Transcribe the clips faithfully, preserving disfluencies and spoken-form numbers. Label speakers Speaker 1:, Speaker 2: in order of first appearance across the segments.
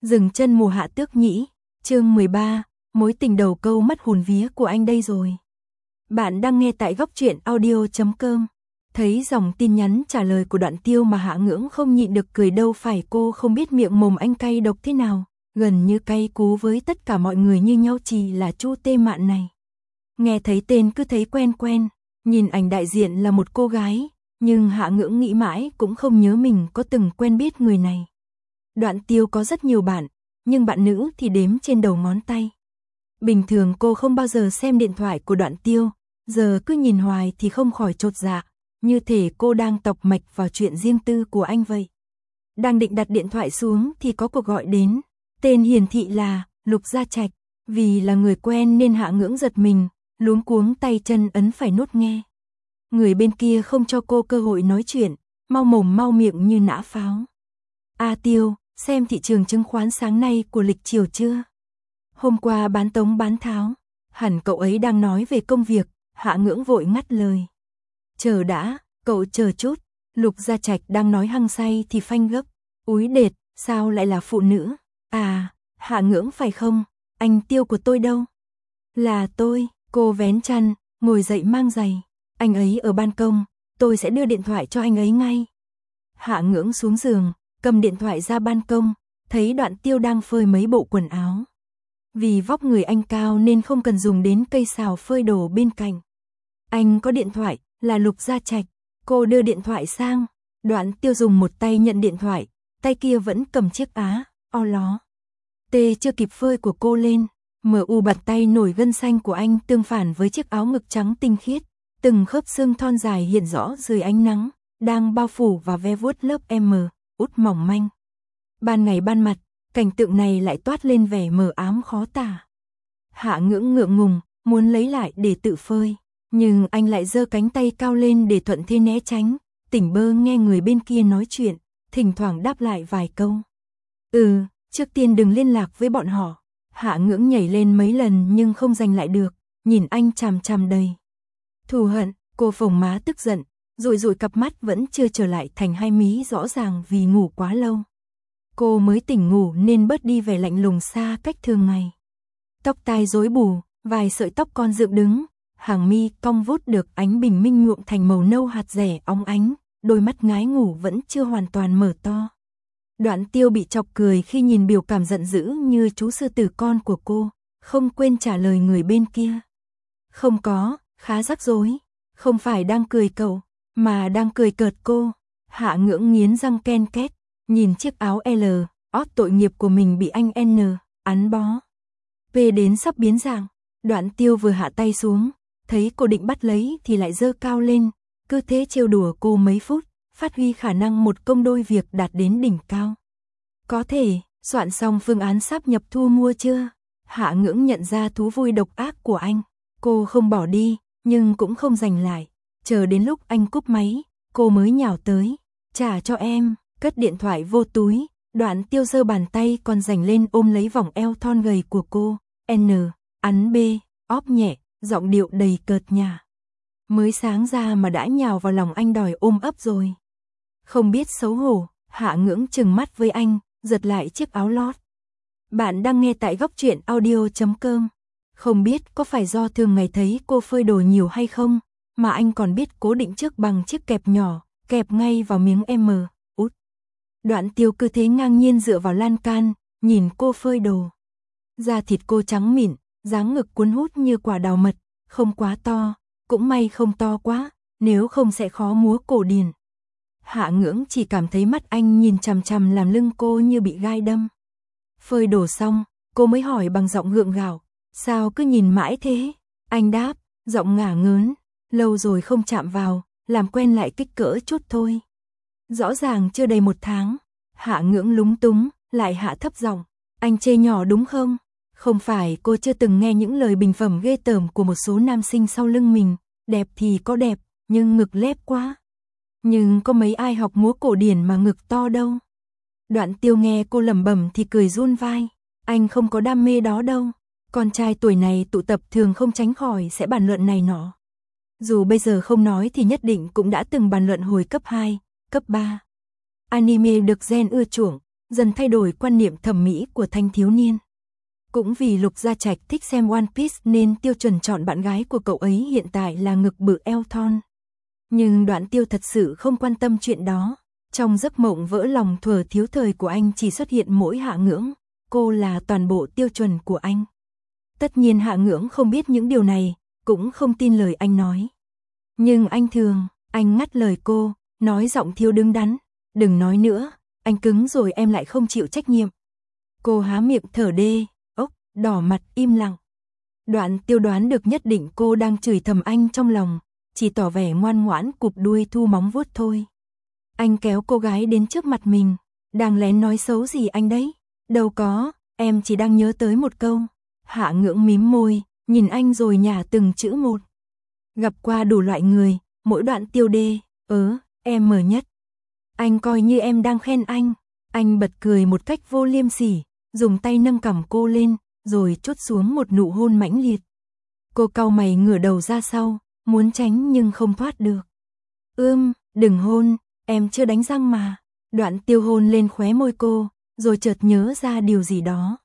Speaker 1: Dừng chân mùa hạ tước nhĩ, chương mười ba, mối tình đầu câu mất hồn vía của anh đây rồi. Bạn đang nghe tại góc truyện audio chấm com. Thấy dòng tin nhắn trả lời của Đoạn Tiêu mà Hạ Ngưỡng không nhịn được cười, đâu phải cô không biết miệng mồm anh cay độc thế nào, gần như cay cú với tất cả mọi người như nhau, chỉ là Chu Tê Mạn này. Nghe thấy tên cứ thấy quen quen, nhìn ảnh đại diện là một cô gái, nhưng Hạ Ngưỡng nghĩ mãi cũng không nhớ mình có từng quen biết người này. Đoạn Tiêu có rất nhiều bạn, nhưng bạn nữ thì đếm trên đầu ngón tay. Bình thường cô không bao giờ xem điện thoại của Đoạn Tiêu, giờ cứ nhìn hoài thì không khỏi chột dạ, như thể cô đang tọc mạch vào chuyện riêng tư của anh vậy. Đang định đặt điện thoại xuống thì có cuộc gọi đến, tên hiển thị là Lục Gia Trạch, vì là người quen nên Hạ Ngưỡng giật mình, luống cuống tay chân ấn phải nút nghe. Người bên kia không cho cô cơ hội nói chuyện, mau mồm mau miệng như nã pháo. A Tiêu, xem thị trường chứng khoán sáng nay của lịch chiều chưa? Hôm qua bán tống bán tháo, hẳn cậu ấy đang nói về công việc. Hạ Ngưỡng vội ngắt lời. Chờ đã, cậu chờ chút. Lục Gia Trạch đang nói hăng say thì phanh gấp. Úi đệt, sao lại là phụ nữ? À, Hạ Ngưỡng phải không? Anh Tiêu của tôi đâu? Là tôi. Cô vén chăn, ngồi dậy mang giày. Anh ấy ở ban công, tôi sẽ đưa điện thoại cho anh ấy ngay. Hạ Ngưỡng xuống giường, cầm điện thoại ra ban công, thấy Đoạn Tiêu đang phơi mấy bộ quần áo. Vì vóc người anh cao nên không cần dùng đến cây xào phơi đồ bên cạnh. Anh có điện thoại, là Lục Gia Trạch. Cô đưa điện thoại sang, Đoạn Tiêu dùng một tay nhận điện thoại, tay kia vẫn cầm chiếc á, o ló. Tê chưa kịp phơi của cô lên, mờ u bàn tay nổi gân xanh của anh tương phản với chiếc áo ngực trắng tinh khiết, từng khớp xương thon dài hiện rõ dưới ánh nắng, đang bao phủ và ve vuốt lớp M, út mỏng manh. Ban ngày ban mặt, cảnh tượng này lại toát lên vẻ mờ ám khó tả. Hạ Ngưỡng ngượng ngùng, muốn lấy lại để tự phơi, nhưng anh lại giơ cánh tay cao lên để thuận thế né tránh, tỉnh bơ nghe người bên kia nói chuyện, thỉnh thoảng đáp lại vài câu. Ừ, trước tiên đừng liên lạc với bọn họ. Hạ Ngưỡng nhảy lên mấy lần nhưng không giành lại được, nhìn anh chằm chằm đầy thù hận. Cô phồng má tức giận, rụi rụi cặp mắt vẫn chưa trở lại thành hai mí rõ ràng vì ngủ quá lâu. Cô mới tỉnh ngủ nên bớt đi vẻ lạnh lùng xa cách thường ngày. Tóc tai rối bù, vài sợi tóc con dựng đứng, hàng mi cong vút được ánh bình minh nhuộm thành màu nâu hạt rẻ óng ánh, đôi mắt ngái ngủ vẫn chưa hoàn toàn mở to. Đoạn Tiêu bị chọc cười khi nhìn biểu cảm giận dữ như chú sư tử con của cô, không quên trả lời người bên kia. Không có, khá rắc rối, không phải đang cười cậu, mà đang cười cợt cô. Hạ Ngưỡng nghiến răng ken két, nhìn chiếc áo L, ót tội nghiệp của mình bị anh N, ắn bó. P đến sắp biến dạng, Đoạn Tiêu vừa hạ tay xuống, thấy cô định bắt lấy thì lại giơ cao lên, cứ thế trêu đùa cô mấy phút, phát huy khả năng một công đôi việc đạt đến đỉnh cao. Có thể, soạn xong phương án sáp nhập thu mua chưa? Hạ Ngưỡng nhận ra thú vui độc ác của anh, cô không bỏ đi, nhưng cũng không giành lại, chờ đến lúc anh cúp máy, cô mới nhào tới, trả cho em. Cất điện thoại vô túi, Đoạn Tiêu giơ bàn tay còn dành lên ôm lấy vòng eo thon gầy của cô, N, ắn B, óp nhẹ, giọng điệu đầy cợt nhả. Mới sáng ra mà đã nhào vào lòng anh đòi ôm ấp rồi. Không biết xấu hổ, Hạ Ngưỡng trừng mắt với anh, giật lại chiếc áo lót. Bạn đang nghe tại góc truyện audio chấm com. Không biết có phải do thường ngày thấy cô phơi đồ nhiều hay không, mà anh còn biết cố định trước bằng chiếc kẹp nhỏ, kẹp ngay vào miếng M. Đoạn Tiêu cứ thế ngang nhiên dựa vào lan can, nhìn cô phơi đồ. Da thịt cô trắng mịn, dáng ngực cuốn hút như quả đào mật, không quá to, cũng may không to quá, nếu không sẽ khó múa cổ điển. Hạ Ngưỡng chỉ cảm thấy mắt anh nhìn chằm chằm làm lưng cô như bị gai đâm. Phơi đồ xong, cô mới hỏi bằng giọng gượng gạo, sao cứ nhìn mãi thế? Anh đáp, giọng ngả ngớn, lâu rồi không chạm vào, làm quen lại kích cỡ chút thôi. Rõ ràng chưa đầy một tháng. Hạ Ngưỡng lúng túng, lại hạ thấp giọng, anh chê nhỏ đúng không? Không phải cô chưa từng nghe những lời bình phẩm ghê tởm của một số nam sinh sau lưng mình, đẹp thì có đẹp, nhưng ngực lép quá. Nhưng có mấy ai học múa cổ điển mà ngực to đâu. Đoạn Tiêu nghe cô lẩm bẩm thì cười run vai, anh không có đam mê đó đâu. Con trai tuổi này tụ tập thường không tránh khỏi sẽ bàn luận này nọ. Dù bây giờ không nói thì nhất định cũng đã từng bàn luận hồi cấp hai, cấp ba. Anime được gen ưa chuộng, dần thay đổi quan niệm thẩm mỹ của thanh thiếu niên. Cũng vì Lục Gia Trạch thích xem One Piece nên Tiêu chuẩn chọn bạn gái của cậu ấy hiện tại là ngực bự eo thon. Nhưng Đoạn Tiêu thật sự không quan tâm chuyện đó. Trong giấc mộng vỡ lòng thuở thiếu thời của anh chỉ xuất hiện mỗi Hạ Ngưỡng, cô là toàn bộ tiêu chuẩn của anh. Tất nhiên Hạ Ngưỡng không biết những điều này, cũng không tin lời anh nói. Nhưng anh thường, anh ngắt lời cô, nói giọng thiếu đứng đắn, đừng nói nữa, anh cứng rồi em lại không chịu trách nhiệm. Cô há miệng thở đê, ốc, đỏ mặt im lặng. Đoạn Tiêu đoán được nhất định cô đang chửi thầm anh trong lòng, chỉ tỏ vẻ ngoan ngoãn cụp đuôi thu móng vuốt thôi. Anh kéo cô gái đến trước mặt mình, đang lén nói xấu gì anh đấy? Đâu có, em chỉ đang nhớ tới một câu. Hạ Ngưỡng mím môi, nhìn anh rồi nhả từng chữ một. Gặp qua đủ loại người, mỗi Đoạn Tiêu đê, ớ, em mở nhất. Anh coi như em đang khen anh. Anh bật cười một cách vô liêm sỉ, dùng tay nâng cằm cô lên, rồi trút xuống một nụ hôn mãnh liệt. Cô cau mày ngửa đầu ra sau, muốn tránh nhưng không thoát được. Ưm, đừng hôn, em chưa đánh răng mà. Đoạn Tiêu hôn lên khóe môi cô, rồi chợt nhớ ra điều gì đó.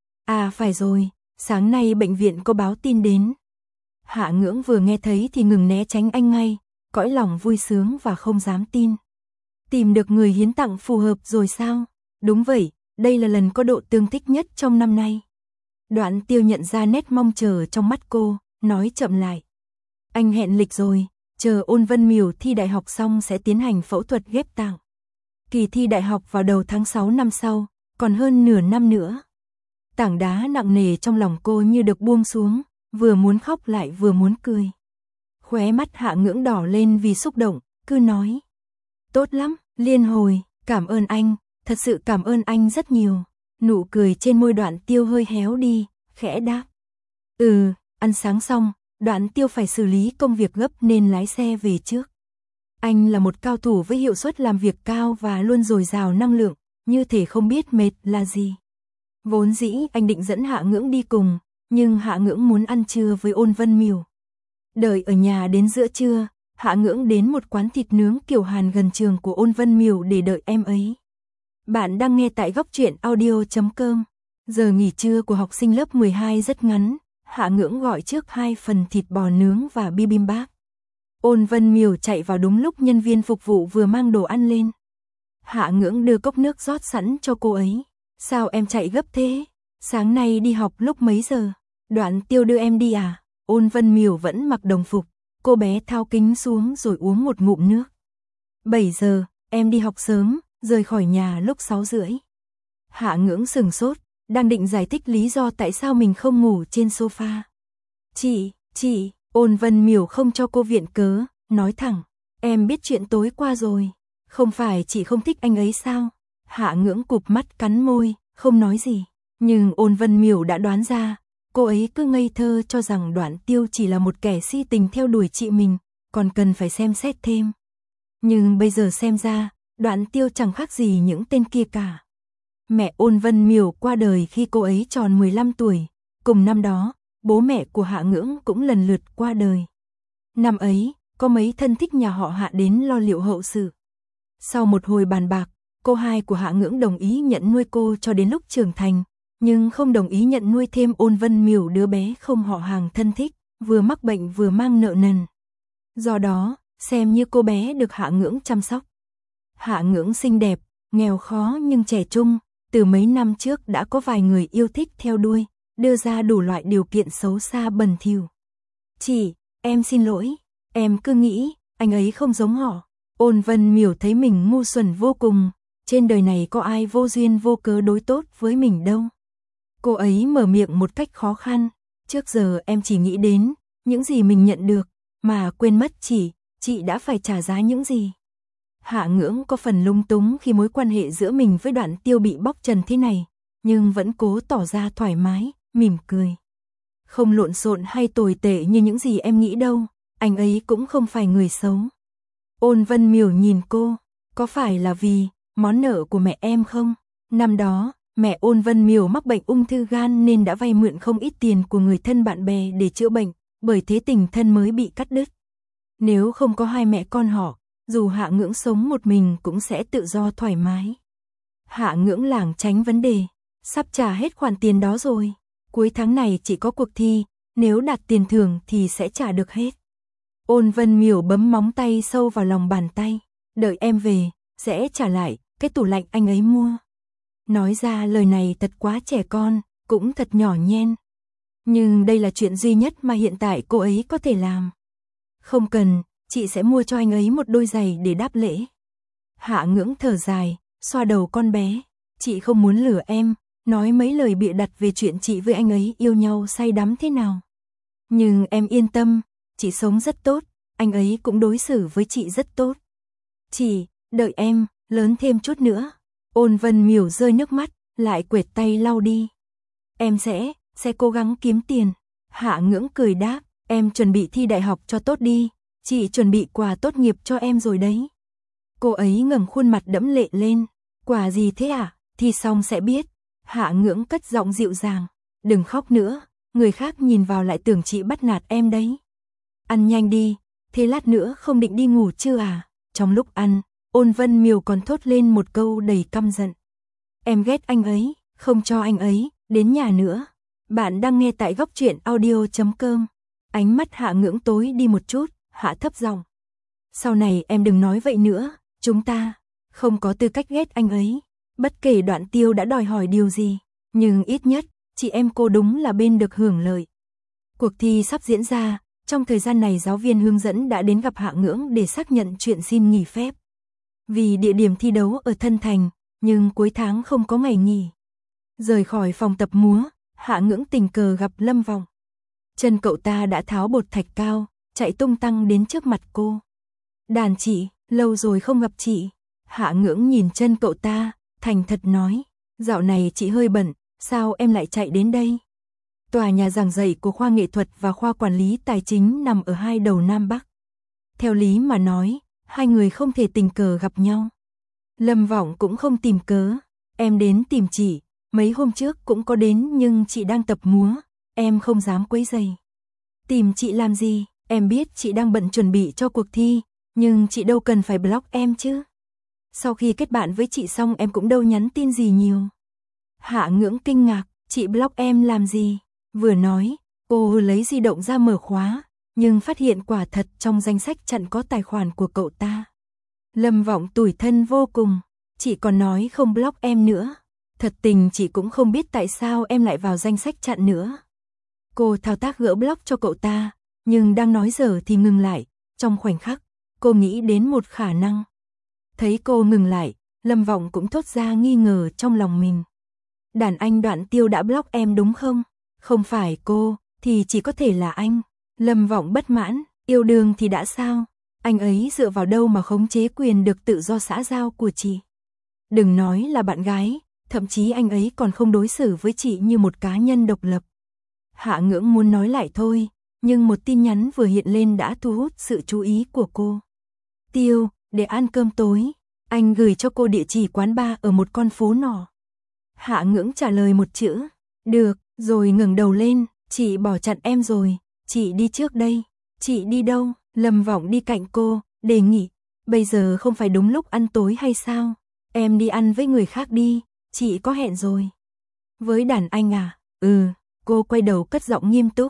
Speaker 1: À phải rồi, sáng nay bệnh viện có báo tin đến. Hạ Ngưỡng vừa nghe thấy thì ngừng né tránh anh ngay, cõi lòng vui sướng và không dám tin. Tìm được người hiến tặng phù hợp rồi sao? Đúng vậy, đây là lần có độ tương thích nhất trong năm nay. Đoạn Tiêu nhận ra nét mong chờ trong mắt cô, nói chậm lại. Anh hẹn lịch rồi, chờ Ôn Vân Miểu thi đại học xong sẽ tiến hành phẫu thuật ghép tạng. Kỳ thi đại học vào đầu tháng sáu năm sau, còn hơn nửa năm nữa. Tảng đá nặng nề trong lòng cô như được buông xuống, vừa muốn khóc lại vừa muốn cười. Khóe mắt Hạ Ngưỡng đỏ lên vì xúc động, cứ nói. Tốt lắm, liên hồi, cảm ơn anh, thật sự cảm ơn anh rất nhiều. Nụ cười trên môi Đoạn Tiêu hơi héo đi, khẽ đáp. Ừ, ăn sáng xong, Đoạn Tiêu phải xử lý công việc gấp nên lái xe về trước. Anh là một cao thủ với hiệu suất làm việc cao và luôn dồi dào năng lượng, như thể không biết mệt là gì. Vốn dĩ anh định dẫn Hạ Ngưỡng đi cùng, nhưng Hạ Ngưỡng muốn ăn trưa với Ôn Vân Miểu. Đợi ở nhà đến giữa trưa, Hạ Ngưỡng đến một quán thịt nướng kiểu Hàn gần trường của Ôn Vân Miểu để đợi em ấy. Bạn đang nghe tại góc truyện audio chấm com. Giờ nghỉ trưa của học sinh lớp mười hai rất ngắn, Hạ Ngưỡng gọi trước hai phần thịt bò nướng và bibimbap. Ôn Vân Miểu chạy vào đúng lúc nhân viên phục vụ vừa mang đồ ăn lên. Hạ Ngưỡng đưa cốc nước rót sẵn cho cô ấy. Sao em chạy gấp thế? Sáng nay đi học lúc mấy giờ? Đoạn Tiêu đưa em đi à? Ôn Vân Miểu vẫn mặc đồng phục. Cô bé thao kính xuống rồi uống một ngụm nước. bảy giờ, em đi học sớm, rời khỏi nhà lúc sáu rưỡi. Hạ Ngưỡng sừng sốt, đang định giải thích lý do tại sao mình không ngủ trên sofa. Chị, chị, Ôn Vân Miểu không cho cô viện cớ, nói thẳng. Em biết chuyện tối qua rồi. Không phải chị không thích anh ấy sao? Hạ Ngưỡng cụp mắt cắn môi, không nói gì. Nhưng Ôn Vân Miểu đã đoán ra. Cô ấy cứ ngây thơ cho rằng Đoạn Tiêu chỉ là một kẻ si tình theo đuổi chị mình, còn cần phải xem xét thêm. Nhưng bây giờ xem ra, Đoạn Tiêu chẳng khác gì những tên kia cả. Mẹ Ôn Vân Miểu qua đời khi cô ấy tròn mười lăm tuổi, cùng năm đó, bố mẹ của Hạ Ngưỡng cũng lần lượt qua đời. Năm ấy, có mấy thân thích nhà họ Hạ đến lo liệu hậu sự. Sau một hồi bàn bạc, cô hai của Hạ Ngưỡng đồng ý nhận nuôi cô cho đến lúc trưởng thành, nhưng không đồng ý nhận nuôi thêm Ôn Vân Miểu, đứa bé không họ hàng thân thích, vừa mắc bệnh vừa mang nợ nần. Do đó, xem như cô bé được Hạ Ngưỡng chăm sóc. Hạ Ngưỡng xinh đẹp, nghèo khó nhưng trẻ trung, từ mấy năm trước đã có vài người yêu thích theo đuôi, đưa ra đủ loại điều kiện xấu xa bẩn thỉu. Chị, em xin lỗi, em cứ nghĩ, anh ấy không giống họ. Ôn Vân Miểu thấy mình ngu xuẩn vô cùng, trên đời này có ai vô duyên vô cớ đối tốt với mình đâu. Cô ấy mở miệng một cách khó khăn, trước giờ em chỉ nghĩ đến những gì mình nhận được, mà quên mất chị, chị đã phải trả giá những gì. Hạ Ngưỡng có phần lung túng khi mối quan hệ giữa mình với Đoạn Tiêu bị bóc trần thế này, nhưng vẫn cố tỏ ra thoải mái, mỉm cười. Không lộn xộn hay tồi tệ như những gì em nghĩ đâu, anh ấy cũng không phải người xấu. Ôn Vân Miểu nhìn cô, có phải là vì món nợ của mẹ em không? Năm đó, mẹ Ôn Vân Miểu mắc bệnh ung thư gan nên đã vay mượn không ít tiền của người thân bạn bè để chữa bệnh, bởi thế tình thân mới bị cắt đứt. Nếu không có hai mẹ con họ, dù Hạ Ngưỡng sống một mình cũng sẽ tự do thoải mái. Hạ Ngưỡng lảng tránh vấn đề. Sắp trả hết khoản tiền đó rồi. Cuối tháng này chỉ có cuộc thi, nếu đạt tiền thưởng thì sẽ trả được hết. Ôn Vân Miểu bấm móng tay sâu vào lòng bàn tay. Đợi em về, sẽ trả lại cái tủ lạnh anh ấy mua. Nói ra lời này thật quá trẻ con, cũng thật nhỏ nhen. Nhưng đây là chuyện duy nhất mà hiện tại cô ấy có thể làm. Không cần, chị sẽ mua cho anh ấy một đôi giày để đáp lễ. Hạ Ngưỡng thở dài, xoa đầu con bé. Chị không muốn lừa em, nói mấy lời bịa đặt về chuyện chị với anh ấy yêu nhau say đắm thế nào. Nhưng em yên tâm, chị sống rất tốt, anh ấy cũng đối xử với chị rất tốt. Chị, đợi em, lớn thêm chút nữa. Ôn Vân Miểu rơi nước mắt, lại quệt tay lau đi. Em sẽ, sẽ cố gắng kiếm tiền. Hạ Ngưỡng cười đáp, em chuẩn bị thi đại học cho tốt đi, chị chuẩn bị quà tốt nghiệp cho em rồi đấy. Cô ấy ngẩng khuôn mặt đẫm lệ lên, quà gì thế à, thi xong sẽ biết. Hạ Ngưỡng cất giọng dịu dàng, đừng khóc nữa, người khác nhìn vào lại tưởng chị bắt nạt em đấy. Ăn nhanh đi, thế lát nữa không định đi ngủ chưa à? Trong lúc ăn, Ôn Vân Miểu còn thốt lên một câu đầy căm giận. Em ghét anh ấy, không cho anh ấy đến nhà nữa. Bạn đang nghe tại góc truyện audio chấm com. Ánh mắt Hạ Ngưỡng tối đi một chút, hạ thấp giọng. Sau này em đừng nói vậy nữa, chúng ta không có tư cách ghét anh ấy. Bất kể Đoạn Tiêu đã đòi hỏi điều gì, nhưng ít nhất, chị em cô đúng là bên được hưởng lợi. Cuộc thi sắp diễn ra, trong thời gian này giáo viên hướng dẫn đã đến gặp Hạ Ngưỡng để xác nhận chuyện xin nghỉ phép. Vì địa điểm thi đấu ở Thân Thành, nhưng cuối tháng không có ngày nghỉ. Rời khỏi phòng tập múa, Hạ Ngưỡng tình cờ gặp Lâm Vọng. Chân cậu ta đã tháo bột thạch cao, chạy tung tăng đến trước mặt cô. Đàn chị, lâu rồi không gặp chị. Hạ Ngưỡng nhìn chân cậu ta, thành thật nói, dạo này chị hơi bận, sao em lại chạy đến đây? Tòa nhà giảng dạy của khoa nghệ thuật và khoa quản lý tài chính nằm ở hai đầu Nam Bắc. Theo lý mà nói, hai người không thể tình cờ gặp nhau. Lâm Vọng cũng không tìm cớ, em đến tìm chị, mấy hôm trước cũng có đến nhưng chị đang tập múa, em không dám quấy rầy. Tìm chị làm gì, em biết chị đang bận chuẩn bị cho cuộc thi, nhưng chị đâu cần phải block em chứ. Sau khi kết bạn với chị xong em cũng đâu nhắn tin gì nhiều. Hạ Ngưỡng kinh ngạc, chị block em làm gì? Vừa nói, cô lấy di động ra mở khóa, nhưng phát hiện quả thật trong danh sách chặn có tài khoản của cậu ta. Lâm Vọng tủi thân vô cùng, chị còn nói không block em nữa. Thật tình chị cũng không biết tại sao em lại vào danh sách chặn nữa. Cô thao tác gỡ block cho cậu ta, nhưng đang nói dở thì ngừng lại. Trong khoảnh khắc, cô nghĩ đến một khả năng. Thấy cô ngừng lại, Lâm Vọng cũng thốt ra nghi ngờ trong lòng mình. Đàn anh Đoạn Tiêu đã block em đúng không? Không phải cô, thì chỉ có thể là anh. Lâm Vọng bất mãn, yêu đương thì đã sao? Anh ấy dựa vào đâu mà khống chế quyền được tự do xã giao của chị? Đừng nói là bạn gái, thậm chí anh ấy còn không đối xử với chị như một cá nhân độc lập. Hạ Ngưỡng muốn nói lại thôi, nhưng một tin nhắn vừa hiện lên đã thu hút sự chú ý của cô. Tiêu, để ăn cơm tối, anh gửi cho cô địa chỉ quán bar ở một con phố nhỏ. Hạ Ngưỡng trả lời một chữ, được, rồi ngẩng đầu lên, chị bỏ chặn em rồi, chị đi trước đây. Chị đi đâu? Lâm Vọng đi cạnh cô, đề nghị, bây giờ không phải đúng lúc ăn tối hay sao? Em đi ăn với người khác đi, chị có hẹn rồi. Với đàn anh à? Ừ, cô quay đầu cất giọng nghiêm túc.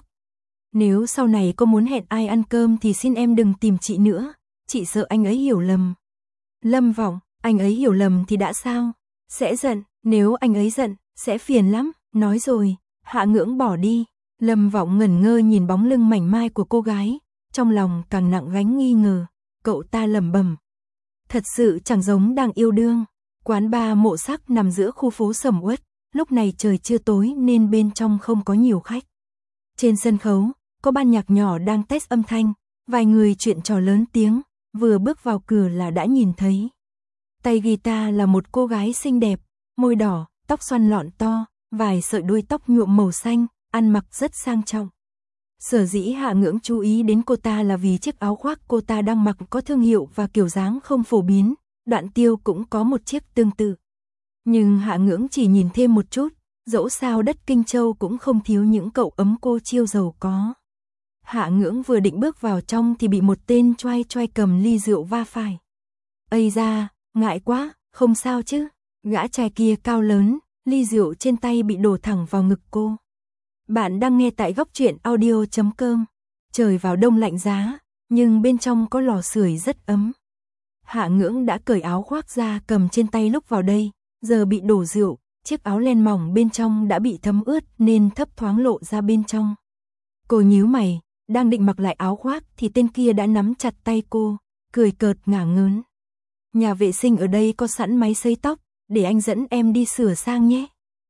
Speaker 1: Nếu sau này cô muốn hẹn ai ăn cơm thì xin em đừng tìm chị nữa, chị sợ anh ấy hiểu lầm. Lâm Vọng, anh ấy hiểu lầm thì đã sao? Sẽ giận, nếu anh ấy giận, sẽ phiền lắm, nói rồi. Hạ Ngưỡng bỏ đi. Lâm Vọng ngẩn ngơ nhìn bóng lưng mảnh mai của cô gái, trong lòng càng nặng gánh nghi ngờ. Cậu ta lẩm bẩm, thật sự chẳng giống đang yêu đương. Quán bar Mộ Sắc nằm giữa khu phố sầm uất, lúc này trời chưa tối nên bên trong không có nhiều khách. Trên sân khấu, có ban nhạc nhỏ đang test âm thanh, vài người chuyện trò lớn tiếng, vừa bước vào cửa là đã nhìn thấy. Tay guitar là một cô gái xinh đẹp, môi đỏ, tóc xoăn lọn to, vài sợi đuôi tóc nhuộm màu xanh, ăn mặc rất sang trọng. Sở dĩ Hạ Ngưỡng chú ý đến cô ta là vì chiếc áo khoác cô ta đang mặc có thương hiệu và kiểu dáng không phổ biến, Đoạn Tiêu cũng có một chiếc tương tự. Nhưng Hạ Ngưỡng chỉ nhìn thêm một chút, dẫu sao đất Kinh Châu cũng không thiếu những cậu ấm cô chiêu giàu có. Hạ Ngưỡng vừa định bước vào trong thì bị một tên choai choai cầm ly rượu va phải. Ây da, ngại quá, không sao chứ? Gã trai kia cao lớn, ly rượu trên tay bị đổ thẳng vào ngực cô. Bạn đang nghe tại góc truyện audio chấm com. Trời vào đông lạnh giá, nhưng bên trong có lò sưởi rất ấm. Hạ Ngưỡng đã cởi áo khoác ra cầm trên tay lúc vào đây, giờ bị đổ rượu, chiếc áo len mỏng bên trong đã bị thấm ướt nên thấp thoáng lộ ra bên trong. Cô nhíu mày, đang định mặc lại áo khoác thì tên kia đã nắm chặt tay cô, cười cợt ngả ngớn. Nhà vệ sinh ở đây có sẵn máy sấy tóc, để anh dẫn em đi sửa sang nhé.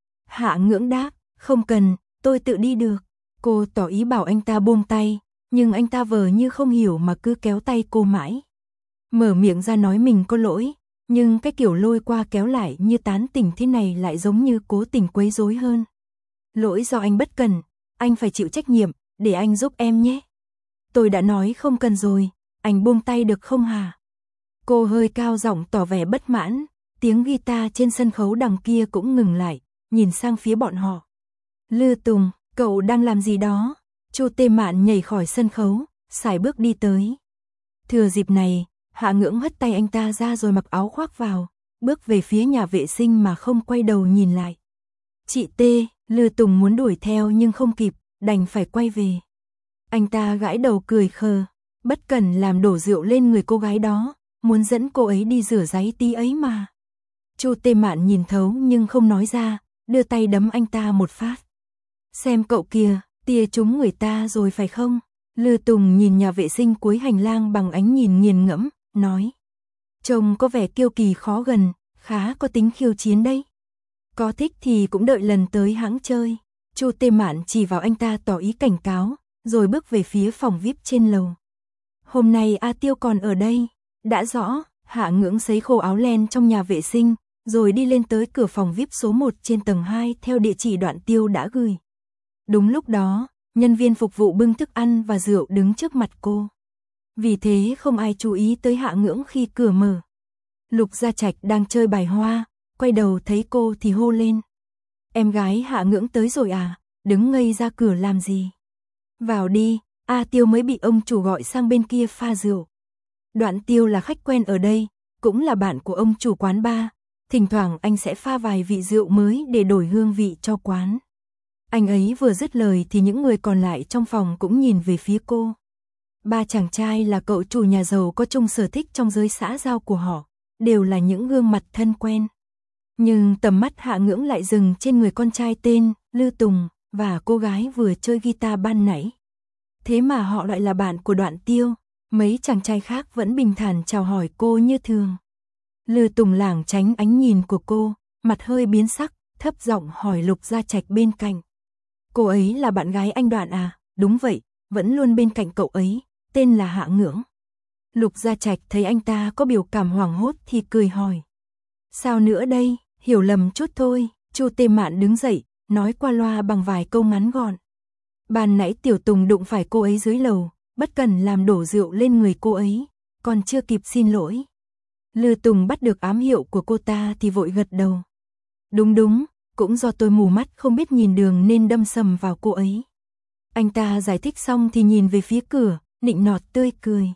Speaker 1: Hạ Ngưỡng đáp, không cần, tôi tự đi được. Cô tỏ ý bảo anh ta buông tay, nhưng anh ta vờ như không hiểu mà cứ kéo tay cô mãi. Mở miệng ra nói mình có lỗi, nhưng cái kiểu lôi qua kéo lại như tán tỉnh thế này lại giống như cố tình quấy rối hơn. Lỗi do anh bất cẩn, anh phải chịu trách nhiệm, để anh giúp em nhé. Tôi đã nói không cần rồi, anh buông tay được không hả? Cô hơi cao giọng tỏ vẻ bất mãn, tiếng guitar trên sân khấu đằng kia cũng ngừng lại, nhìn sang phía bọn họ. Lư Tùng, cậu đang làm gì đó? Chu Tê Mạn nhảy khỏi sân khấu, sải bước đi tới. Thừa dịp này, Hạ Ngưỡng hất tay anh ta ra rồi mặc áo khoác vào, bước về phía nhà vệ sinh mà không quay đầu nhìn lại. Chị Tê, Lư Tùng muốn đuổi theo nhưng không kịp, đành phải quay về. Anh ta gãi đầu cười khờ, bất cẩn làm đổ rượu lên người cô gái đó, muốn dẫn cô ấy đi rửa ráy tí ấy mà. Chu Tê Mạn nhìn thấu nhưng không nói ra, đưa tay đấm anh ta một phát. Xem cậu kìa, tia trúng người ta rồi phải không? Lư Tùng nhìn nhà vệ sinh cuối hành lang bằng ánh nhìn nghiền ngẫm, nói. Trông có vẻ kiêu kỳ khó gần, khá có tính khiêu chiến đấy. Có thích thì cũng đợi lần tới hãng chơi. Chu Tê Mạn chỉ vào anh ta tỏ ý cảnh cáo, rồi bước về phía phòng vi ai pi trên lầu. Hôm nay A Tiêu còn ở đây. Đã rõ, Hạ Ngưỡng sấy khô áo len trong nhà vệ sinh, rồi đi lên tới cửa phòng vi ai pi số một trên tầng hai theo địa chỉ Đoạn Tiêu đã gửi. Đúng lúc đó, nhân viên phục vụ bưng thức ăn và rượu đứng trước mặt cô. Vì thế không ai chú ý tới Hạ Ngưỡng khi cửa mở. Lục Gia Trạch đang chơi bài hoa, quay đầu thấy cô thì hô lên. Em gái Hạ Ngưỡng tới rồi à, đứng ngây ra cửa làm gì? Vào đi, A Tiêu mới bị ông chủ gọi sang bên kia pha rượu. Đoạn Tiêu là khách quen ở đây, cũng là bạn của ông chủ quán bar. Thỉnh thoảng anh sẽ pha vài vị rượu mới để đổi hương vị cho quán. Anh ấy vừa dứt lời thì những người còn lại trong phòng cũng nhìn về phía cô. Ba chàng trai là cậu chủ nhà giàu có chung sở thích trong giới xã giao của họ, đều là những gương mặt thân quen. Nhưng tầm mắt Hạ Ngưỡng lại dừng trên người con trai tên Lư Tùng và cô gái vừa chơi guitar ban nãy. Thế mà họ lại là bạn của Đoạn Tiêu. Mấy chàng trai khác vẫn bình thản chào hỏi cô như thường. Lư Tùng lảng tránh ánh nhìn của cô, mặt hơi biến sắc, thấp giọng hỏi Lục Gia Trạch bên cạnh. Cô ấy là bạn gái anh Đoạn à? Đúng vậy, vẫn luôn bên cạnh cậu ấy, tên là Hạ Ngưỡng. Lục Gia Trạch thấy anh ta có biểu cảm hoảng hốt thì cười hỏi. Sao nữa đây, hiểu lầm chút thôi. Chu Tê Mạn đứng dậy, nói qua loa bằng vài câu ngắn gọn. Ban nãy Tiểu Tùng đụng phải cô ấy dưới lầu, bất cẩn làm đổ rượu lên người cô ấy, còn chưa kịp xin lỗi. Lư Tùng bắt được ám hiệu của cô ta thì vội gật đầu. Đúng đúng, cũng do tôi mù mắt không biết nhìn đường nên đâm sầm vào cô ấy. Anh ta giải thích xong thì nhìn về phía cửa, nịnh nọt tươi cười.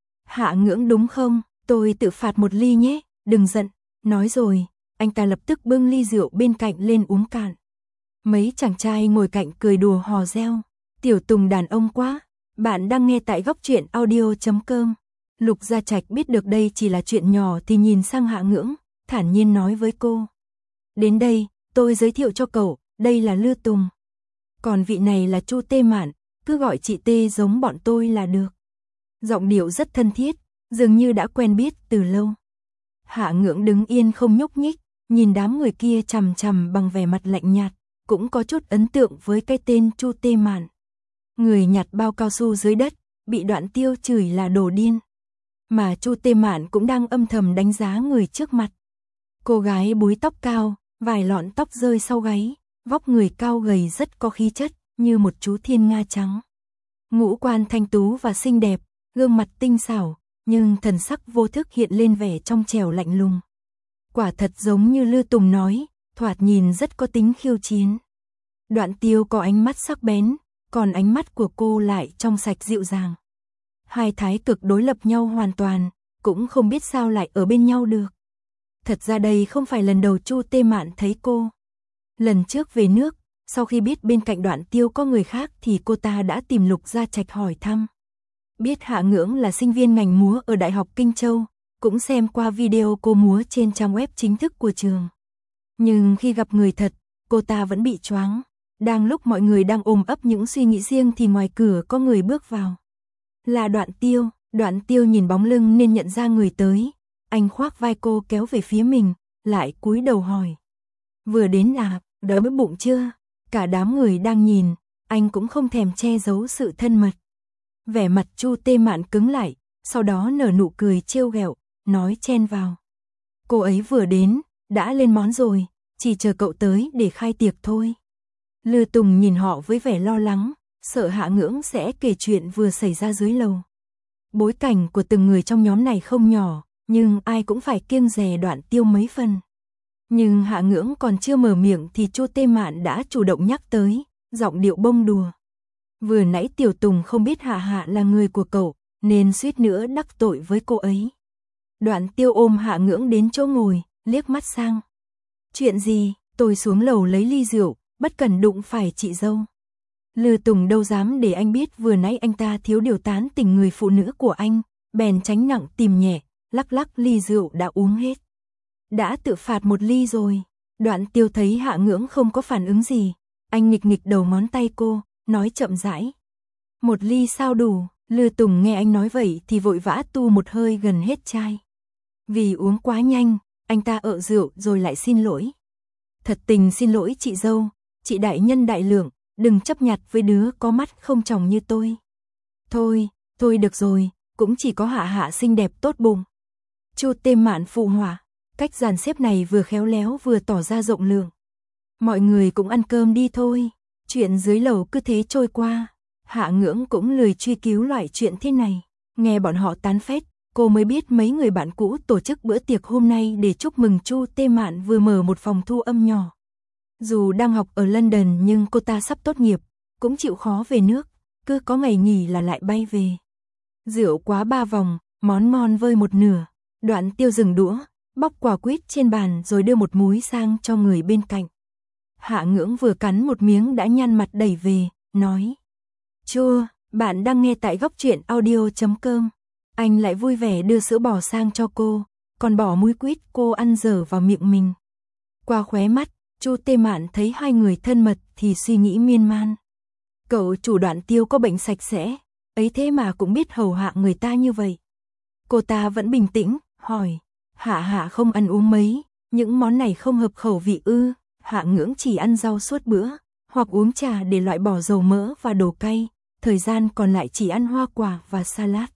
Speaker 1: Hạ Ngưỡng đúng không, tôi tự phạt một ly nhé, đừng giận. Nói rồi, anh ta lập tức bưng ly rượu bên cạnh lên uống cạn. Mấy chàng trai ngồi cạnh cười đùa hò reo. Tiểu Tùng đàn ông quá. Bạn đang nghe tại góc truyện audio chấm com. Lục Gia Trạch biết được đây chỉ là chuyện nhỏ thì nhìn sang Hạ Ngưỡng, thản nhiên nói với cô. Đến đây, tôi giới thiệu cho cậu, đây là Lư Tùng. Còn vị này là Chu Tê Mạn, cứ gọi chị Tê giống bọn tôi là được. Giọng điệu rất thân thiết, dường như đã quen biết từ lâu. Hạ Ngưỡng đứng yên không nhúc nhích, nhìn đám người kia chằm chằm bằng vẻ mặt lạnh nhạt, cũng có chút ấn tượng với cái tên Chu Tê Mạn. Người nhặt bao cao su dưới đất, bị Đoạn Tiêu chửi là đồ điên. Mà Chu Tê Mạn cũng đang âm thầm đánh giá người trước mặt. Cô gái búi tóc cao, vài lọn tóc rơi sau gáy, vóc người cao gầy rất có khí chất, như một chú thiên nga trắng. Ngũ quan thanh tú và xinh đẹp, gương mặt tinh xảo, nhưng thần sắc vô thức hiện lên vẻ trong trẻo lạnh lùng. Quả thật giống như Lư Tùng nói, thoạt nhìn rất có tính khiêu chiến. Đoạn Tiêu có ánh mắt sắc bén, còn ánh mắt của cô lại trong sạch dịu dàng. Hai thái cực đối lập nhau hoàn toàn, cũng không biết sao lại ở bên nhau được. Thật ra đây không phải lần đầu Chu Tê Mạn thấy cô. Lần trước về nước, sau khi biết bên cạnh Đoạn Tiêu có người khác thì cô ta đã tìm Lục Gia Trạch hỏi thăm. Biết Hạ Ngưỡng là sinh viên ngành múa ở Đại học Kinh Châu, cũng xem qua video cô múa trên trang web chính thức của trường. Nhưng khi gặp người thật, cô ta vẫn bị choáng. Đang lúc mọi người đang ôm ấp những suy nghĩ riêng thì ngoài cửa có người bước vào. Là Đoạn Tiêu. Đoạn Tiêu nhìn bóng lưng nên nhận ra người tới. Anh khoác vai cô kéo về phía mình, lại cúi đầu hỏi. Vừa đến à, đỡ bụng chưa? Cả đám người đang nhìn, anh cũng không thèm che giấu sự thân mật. Vẻ mặt Chu Tê Mạn cứng lại, sau đó nở nụ cười trêu ghẹo, nói chen vào. Cô ấy vừa đến, đã lên món rồi, chỉ chờ cậu tới để khai tiệc thôi. Lư Tùng nhìn họ với vẻ lo lắng, sợ Hạ Ngưỡng sẽ kể chuyện vừa xảy ra dưới lầu. Bối cảnh của từng người trong nhóm này không nhỏ, nhưng ai cũng phải kiêng dè Đoạn Tiêu mấy phần. Nhưng Hạ Ngưỡng còn chưa mở miệng thì Chu Tê Mạn đã chủ động nhắc tới, giọng điệu bông đùa. Vừa nãy Tiểu Tùng không biết Hạ Hạ là người của cậu, nên suýt nữa đắc tội với cô ấy. Đoạn Tiêu ôm Hạ Ngưỡng đến chỗ ngồi, liếc mắt sang. Chuyện gì? Tôi xuống lầu lấy ly rượu, bất cẩn đụng phải chị dâu. Lư Tùng đâu dám để anh biết vừa nãy anh ta thiếu điều tán tình người phụ nữ của anh, bèn tránh nặng tìm nhẹ, lắc lắc ly rượu đã uống hết. Đã tự phạt một ly rồi. Đoạn Tiêu thấy Hạ Ngưỡng không có phản ứng gì, anh nghịch nghịch đầu ngón tay cô, nói chậm rãi. Một ly sao đủ? Lư Tùng nghe anh nói vậy thì vội vã tu một hơi gần hết chai. Vì uống quá nhanh, anh ta ợ rượu rồi lại xin lỗi. Thật tình xin lỗi chị dâu, chị đại nhân đại lượng, đừng chấp nhặt với đứa có mắt không tròng như tôi. Thôi, thôi được rồi, cũng chỉ có Hạ Hạ xinh đẹp tốt bụng. Chu Tê Mạn phụ họa, cách dàn xếp này vừa khéo léo vừa tỏ ra rộng lượng. Mọi người cũng ăn cơm đi thôi, chuyện dưới lầu cứ thế trôi qua. Hạ Ngưỡng cũng lười truy cứu loại chuyện thế này. Nghe bọn họ tán phét, cô mới biết mấy người bạn cũ tổ chức bữa tiệc hôm nay để chúc mừng Chu Tê Mạn vừa mở một phòng thu âm nhỏ. Dù đang học ở London nhưng cô ta sắp tốt nghiệp, cũng chịu khó về nước, cứ có ngày nghỉ là lại bay về. Rượu quá ba vòng, món ngon vơi một nửa. Đoạn Tiêu dừng đũa, bóc quả quýt trên bàn rồi đưa một múi sang cho người bên cạnh. Hạ Ngưỡng vừa cắn một miếng đã nhăn mặt đẩy về, nói. Chua, bạn đang nghe tại góc truyện audio chấm com. Anh lại vui vẻ đưa sữa bò sang cho cô, còn bỏ múi quýt cô ăn dở vào miệng mình. Qua khóe mắt, Chu Tê Mạn thấy hai người thân mật thì suy nghĩ miên man. Cậu chủ Đoạn Tiêu có bệnh sạch sẽ, ấy thế mà cũng biết hầu hạ người ta như vậy. Cô ta vẫn bình tĩnh, hỏi. Hạ Hạ không ăn uống mấy, những món này không hợp khẩu vị ư? Hạ Ngưỡng chỉ ăn rau suốt bữa, hoặc uống trà để loại bỏ dầu mỡ và đồ cay, thời gian còn lại chỉ ăn hoa quả và salad.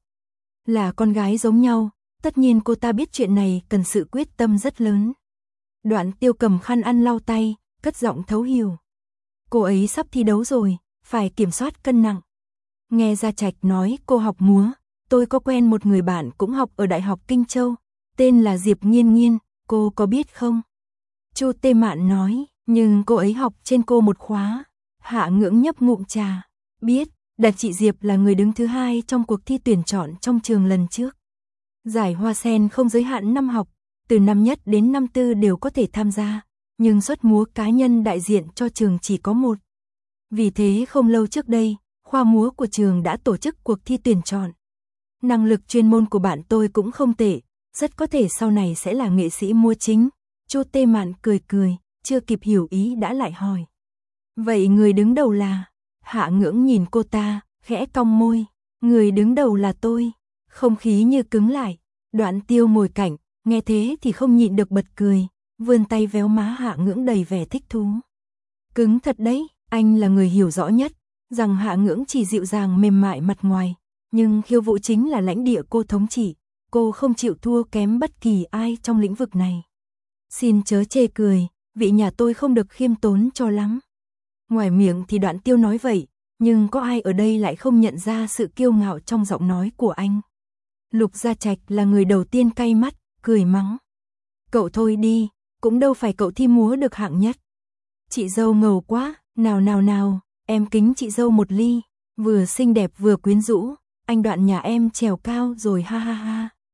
Speaker 1: Là con gái giống nhau, tất nhiên cô ta biết chuyện này cần sự quyết tâm rất lớn. Đoạn Tiêu cầm khăn ăn lau tay, cất giọng thấu hiểu. Cô ấy sắp thi đấu rồi, phải kiểm soát cân nặng. Nghe Gia Trạch nói cô học múa, tôi có quen một người bạn cũng học ở Đại học Kinh Châu, tên là Diệp Nghiên Nghiên, cô có biết không? Chu Tê Mạn nói, nhưng cô ấy học trên cô một khóa. Hạ Ngưỡng nhấp ngụm trà, biết, đặt chị Diệp là người đứng thứ hai trong cuộc thi tuyển chọn trong trường lần trước. Giải Hoa Sen không giới hạn năm học, từ năm nhất đến năm tư đều có thể tham gia, nhưng suất múa cá nhân đại diện cho trường chỉ có một. Vì thế không lâu trước đây, khoa múa của trường đã tổ chức cuộc thi tuyển chọn. Năng lực chuyên môn của bạn tôi cũng không tệ, rất có thể sau này sẽ là nghệ sĩ múa chính. Chu Tê Mạn cười cười, chưa kịp hiểu ý đã lại hỏi. Vậy người đứng đầu là? Hạ Ngưỡng nhìn cô ta, khẽ cong môi. Người đứng đầu là tôi. Không khí như cứng lại. Đoạn Tiêu ngồi cạnh, nghe thế thì không nhịn được bật cười, vươn tay véo má Hạ Ngưỡng đầy vẻ thích thú. Cứng thật đấy, anh là người hiểu rõ nhất, rằng Hạ Ngưỡng chỉ dịu dàng mềm mại mặt ngoài, nhưng khiêu vũ chính là lãnh địa cô thống trị, cô không chịu thua kém bất kỳ ai trong lĩnh vực này. Xin chớ chê cười, vị nhà tôi không được khiêm tốn cho lắm. Ngoài miệng thì Đoạn Tiêu nói vậy, nhưng có ai ở đây lại không nhận ra sự kiêu ngạo trong giọng nói của anh. Lục Gia Trạch là người đầu tiên cay mắt, cười mắng. Cậu thôi đi, cũng đâu phải cậu thi múa được hạng nhất. Chị dâu ngầu quá, nào nào nào, em kính chị dâu một ly, vừa xinh đẹp vừa quyến rũ, anh Đoạn nhà em trèo cao rồi ha ha ha.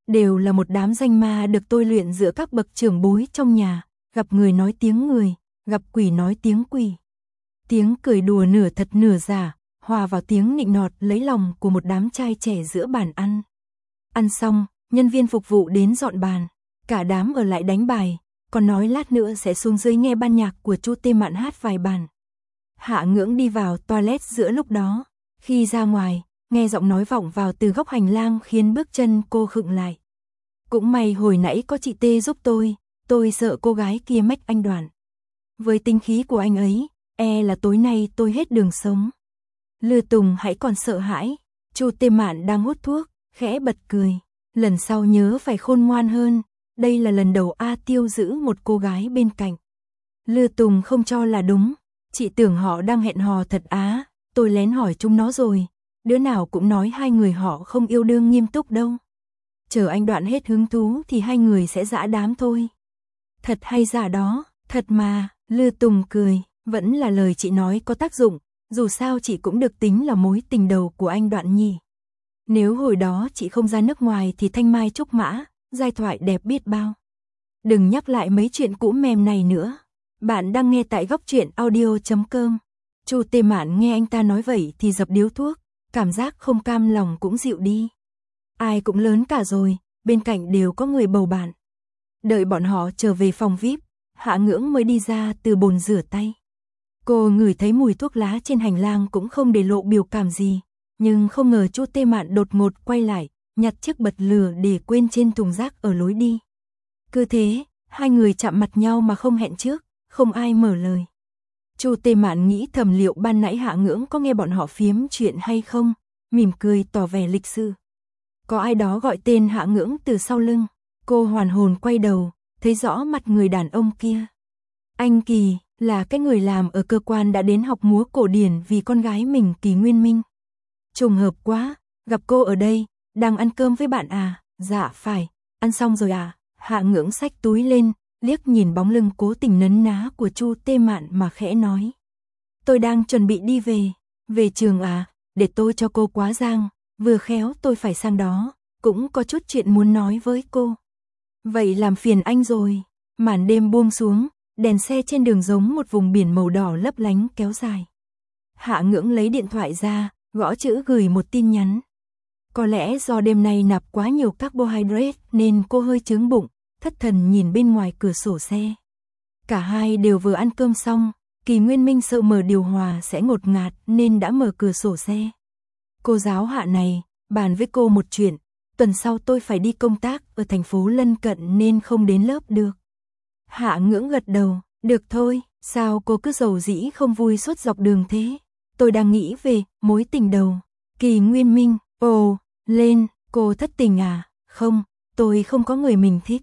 Speaker 1: đều là một đám danh ma được tôi luyện giữa các bậc trưởng bối trong nhà, gặp người nói tiếng người, gặp quỷ nói tiếng quỷ. Tiếng cười đùa nửa thật nửa giả, hòa vào tiếng nịnh nọt lấy lòng của một đám trai trẻ giữa bàn ăn. Ăn xong, nhân viên phục vụ đến dọn bàn, cả đám ở lại đánh bài, còn nói lát nữa sẽ xuống dưới nghe ban nhạc của Chu Tê Mạn hát vài bản. Hạ Ngưỡng đi vào toilet giữa lúc đó, khi ra ngoài, nghe giọng nói vọng vào từ góc hành lang khiến bước chân cô khựng lại. Cũng may hồi nãy có chị Tê giúp tôi, tôi sợ cô gái kia mách anh Đoạn. Với tính khí của anh ấy, e là tối nay tôi hết đường sống. Lư Tùng hãy còn sợ hãi, Chu Tê Mạn đang hút thuốc, khẽ bật cười. Lần sau nhớ phải khôn ngoan hơn, đây là lần đầu A Tiêu giữ một cô gái bên cạnh. Lư Tùng không cho là đúng, chị tưởng họ đang hẹn hò thật á, tôi lén hỏi chúng nó rồi, đứa nào cũng nói hai người họ không yêu đương nghiêm túc đâu. Chờ anh Đoạn hết hứng thú thì hai người sẽ dã đám thôi. Thật hay giả đó, thật mà, Lư Tùng cười, vẫn là lời chị nói có tác dụng, dù sao chị cũng được tính là mối tình đầu của anh Đoạn nhỉ. Nếu hồi đó chị không ra nước ngoài thì thanh mai trúc mã, giai thoại đẹp biết bao. Đừng nhắc lại mấy chuyện cũ mềm này nữa. Bạn đang nghe tại góc truyện audio chấm com. Chu Tê Mạn nghe anh ta nói vậy thì dập điếu thuốc, cảm giác không cam lòng cũng dịu đi. Ai cũng lớn cả rồi, bên cạnh đều có người bầu bạn. Đợi bọn họ trở về phòng vi ai pi, Hạ Ngưỡng mới đi ra từ bồn rửa tay. Cô ngửi thấy mùi thuốc lá trên hành lang cũng không để lộ biểu cảm gì, nhưng không ngờ Chu Tê Mạn đột ngột quay lại, nhặt chiếc bật lửa để quên trên thùng rác ở lối đi. Cứ thế, hai người chạm mặt nhau mà không hẹn trước, không ai mở lời. Chu Tê Mạn nghĩ thầm liệu ban nãy Hạ Ngưỡng có nghe bọn họ phiếm chuyện hay không, mỉm cười tỏ vẻ lịch sự. Có ai đó gọi tên Hạ Ngưỡng từ sau lưng, cô hoàn hồn quay đầu, thấy rõ mặt người đàn ông kia. Anh Kỳ, là cái người làm ở cơ quan đã đến học múa cổ điển vì con gái mình Kỳ Nguyên Minh. Trùng hợp quá, gặp cô ở đây, đang ăn cơm với bạn à? Dạ phải, ăn xong rồi à? Hạ Ngưỡng xách túi lên, liếc nhìn bóng lưng cố tình nấn ná của Chu Tê Mạn mà khẽ nói. Tôi đang chuẩn bị đi về, về trường à, để tôi cho cô quá giang, vừa khéo tôi phải sang đó, cũng có chút chuyện muốn nói với cô. Vậy làm phiền anh rồi. Màn đêm buông xuống, đèn xe trên đường giống một vùng biển màu đỏ lấp lánh kéo dài. Hạ Ngưỡng lấy điện thoại ra, gõ chữ gửi một tin nhắn. Có lẽ do đêm nay nạp quá nhiều carbohydrate nên cô hơi chướng bụng, thất thần nhìn bên ngoài cửa sổ xe. Cả hai đều vừa ăn cơm xong, Kỳ Nguyên Minh sợ mở điều hòa sẽ ngột ngạt nên đã mở cửa sổ xe. Cô giáo Hạ này, bàn với cô một chuyện, tuần sau tôi phải đi công tác ở thành phố lân cận nên không đến lớp được. Hạ Ngưỡng gật đầu, được thôi, sao cô cứ giàu dĩ không vui suốt dọc đường thế? Tôi đang nghĩ về mối tình đầu. Kỳ Nguyên Minh, ồ, lên, cô thất tình à? Không, tôi không có người mình thích.